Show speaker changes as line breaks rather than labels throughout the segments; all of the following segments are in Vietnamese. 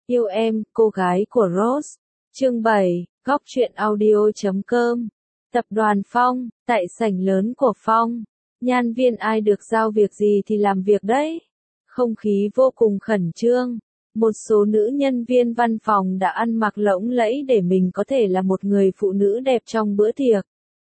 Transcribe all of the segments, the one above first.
Yêu em, cô gái của Rose. Chương 7, Góc truyện audio.com. Tập đoàn Phong, tại sảnh lớn của Phong. Nhân viên ai được giao việc gì thì làm việc đấy. Không khí vô cùng khẩn trương. Một số nữ nhân viên văn phòng đã ăn mặc lộng lẫy để mình có thể là một người phụ nữ đẹp trong bữa tiệc.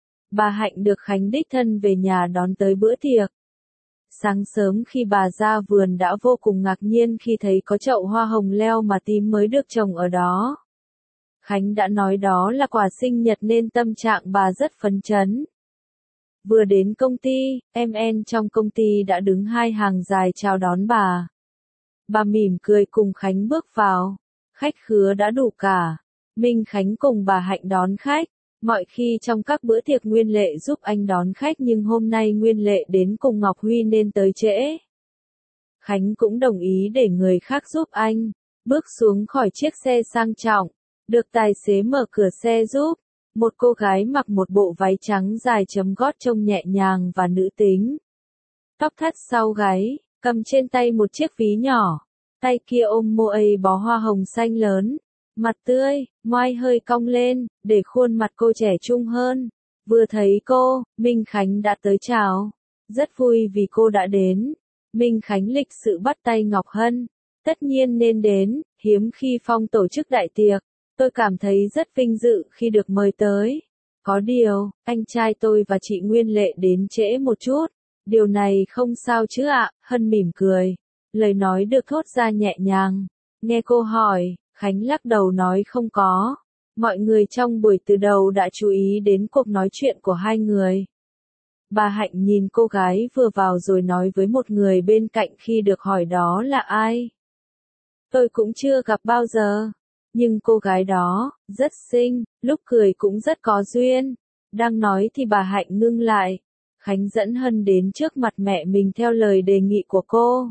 Bà Hạnh được Khánh đích thân về nhà đón tới bữa tiệc. Sáng sớm khi bà ra vườn đã vô cùng ngạc nhiên khi thấy có chậu hoa hồng leo mà tím mới được trồng ở đó. Khánh đã nói đó là quà sinh nhật nên tâm trạng bà rất phấn chấn. Vừa đến công ty, em trong công ty đã đứng hai hàng dài chào đón bà. Bà mỉm cười cùng Khánh bước vào. Khách khứa đã đủ cả. Minh Khánh cùng bà Hạnh đón khách. Mọi khi trong các bữa tiệc Nguyên Lệ giúp anh đón khách nhưng hôm nay Nguyên Lệ đến cùng Ngọc Huy nên tới trễ. Khánh cũng đồng ý để người khác giúp anh. Bước xuống khỏi chiếc xe sang trọng. Được tài xế mở cửa xe giúp. Một cô gái mặc một bộ váy trắng dài chấm gót trông nhẹ nhàng và nữ tính. Tóc thắt sau gáy, cầm trên tay một chiếc ví nhỏ. Tay kia ôm moai bó hoa hồng xanh lớn. Mặt tươi, ngoai hơi cong lên, để khuôn mặt cô trẻ trung hơn. Vừa thấy cô, Minh Khánh đã tới chào. Rất vui vì cô đã đến. Minh Khánh lịch sự bắt tay Ngọc Hân. Tất nhiên nên đến, hiếm khi Phong tổ chức đại tiệc. Tôi cảm thấy rất vinh dự khi được mời tới. Có điều, anh trai tôi và chị Nguyên Lệ đến trễ một chút. Điều này không sao chứ ạ, Hân mỉm cười. Lời nói được thốt ra nhẹ nhàng. Nghe cô hỏi, Khánh lắc đầu nói không có. Mọi người trong buổi từ đầu đã chú ý đến cuộc nói chuyện của hai người. Bà Hạnh nhìn cô gái vừa vào rồi nói với một người bên cạnh khi được hỏi đó là ai. Tôi cũng chưa gặp bao giờ. Nhưng cô gái đó, rất xinh, lúc cười cũng rất có duyên. Đang nói thì bà Hạnh ngưng lại. Khánh dẫn Hân đến trước mặt mẹ mình theo lời đề nghị của cô.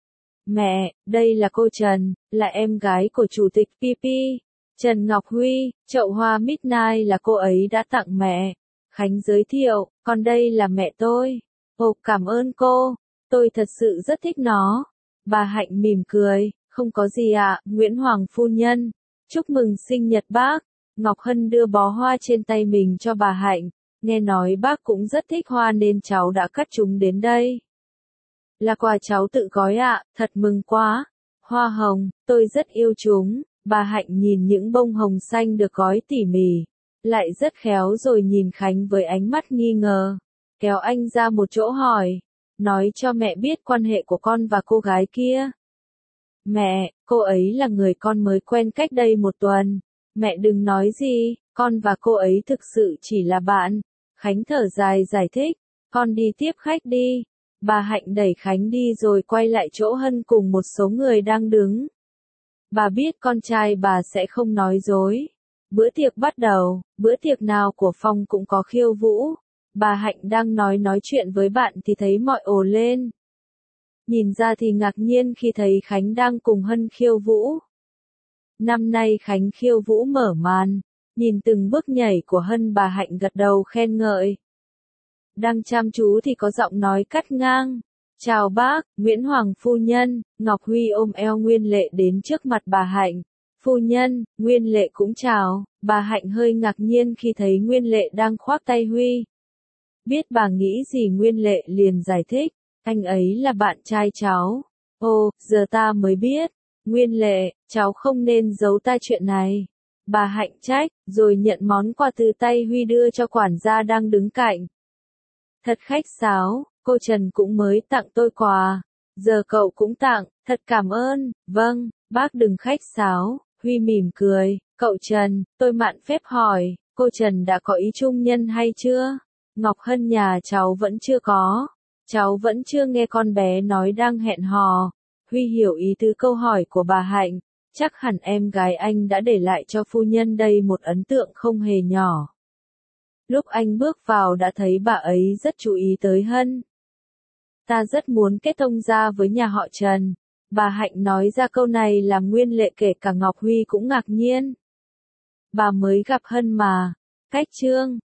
Mẹ, đây là cô Trần, là em gái của Chủ tịch PP. Trần Ngọc Huy, chậu hoa Midnight là cô ấy đã tặng mẹ. Khánh giới thiệu, còn đây là mẹ tôi. Ồ, cảm ơn cô, tôi thật sự rất thích nó. Bà Hạnh mỉm cười, không có gì ạ, Nguyễn Hoàng phu nhân. Chúc mừng sinh nhật bác. Ngọc Hân đưa bó hoa trên tay mình cho bà Hạnh. Nghe nói bác cũng rất thích hoa nên cháu đã cắt chúng đến đây. Là quà cháu tự gói ạ, thật mừng quá. Hoa hồng, tôi rất yêu chúng. Bà Hạnh nhìn những bông hồng xanh được gói tỉ mỉ. Lại rất khéo rồi nhìn Khánh với ánh mắt nghi ngờ. Kéo anh ra một chỗ hỏi. Nói cho mẹ biết quan hệ của con và cô gái kia. Mẹ, cô ấy là người con mới quen cách đây một tuần. Mẹ đừng nói gì, con và cô ấy thực sự chỉ là bạn. Khánh thở dài giải thích, con đi tiếp khách đi. Bà Hạnh đẩy Khánh đi rồi quay lại chỗ Hân cùng một số người đang đứng. Bà biết con trai bà sẽ không nói dối. Bữa tiệc bắt đầu, bữa tiệc nào của Phong cũng có khiêu vũ. Bà Hạnh đang nói chuyện với bạn thì thấy mọi ồ lên. Nhìn ra thì ngạc nhiên khi thấy Khánh đang cùng Hân khiêu vũ. Năm nay Khánh khiêu vũ mở màn. Nhìn từng bước nhảy của Hân bà Hạnh gật đầu khen ngợi. Đang chăm chú thì có giọng nói cắt ngang. Chào bác, Nguyễn Hoàng phu nhân. Ngọc Huy ôm eo Nguyên Lệ đến trước mặt bà Hạnh. Phu nhân, Nguyên Lệ cũng chào. Bà Hạnh hơi ngạc nhiên khi thấy Nguyên Lệ đang khoác tay Huy. Biết bà nghĩ gì Nguyên Lệ liền giải thích. Anh ấy là bạn trai cháu. Ồ, giờ ta mới biết. Nguyên Lệ, cháu không nên giấu ta chuyện này. Bà Hạnh trách, rồi nhận món quà từ tay Huy đưa cho quản gia đang đứng cạnh. Thật khách sáo, cô Trần cũng mới tặng tôi quà. Giờ cậu cũng tặng, thật cảm ơn. Vâng, bác đừng khách sáo. Huy mỉm cười, cậu Trần, tôi mạn phép hỏi, cô Trần đã có ý chung nhân hay chưa? Ngọc Hân nhà cháu vẫn chưa có. Cháu vẫn chưa nghe con bé nói đang hẹn hò. Huy hiểu ý tứ câu hỏi của bà Hạnh. Chắc hẳn em gái anh đã để lại cho phu nhân đây một ấn tượng không hề nhỏ. Lúc anh bước vào đã thấy bà ấy rất chú ý tới Hân. Ta rất muốn kết thông gia với nhà họ Trần. Bà Hạnh nói ra câu này làm Nguyên Lệ kể cả Ngọc Huy cũng ngạc nhiên. Bà mới gặp Hân mà. Cách trương,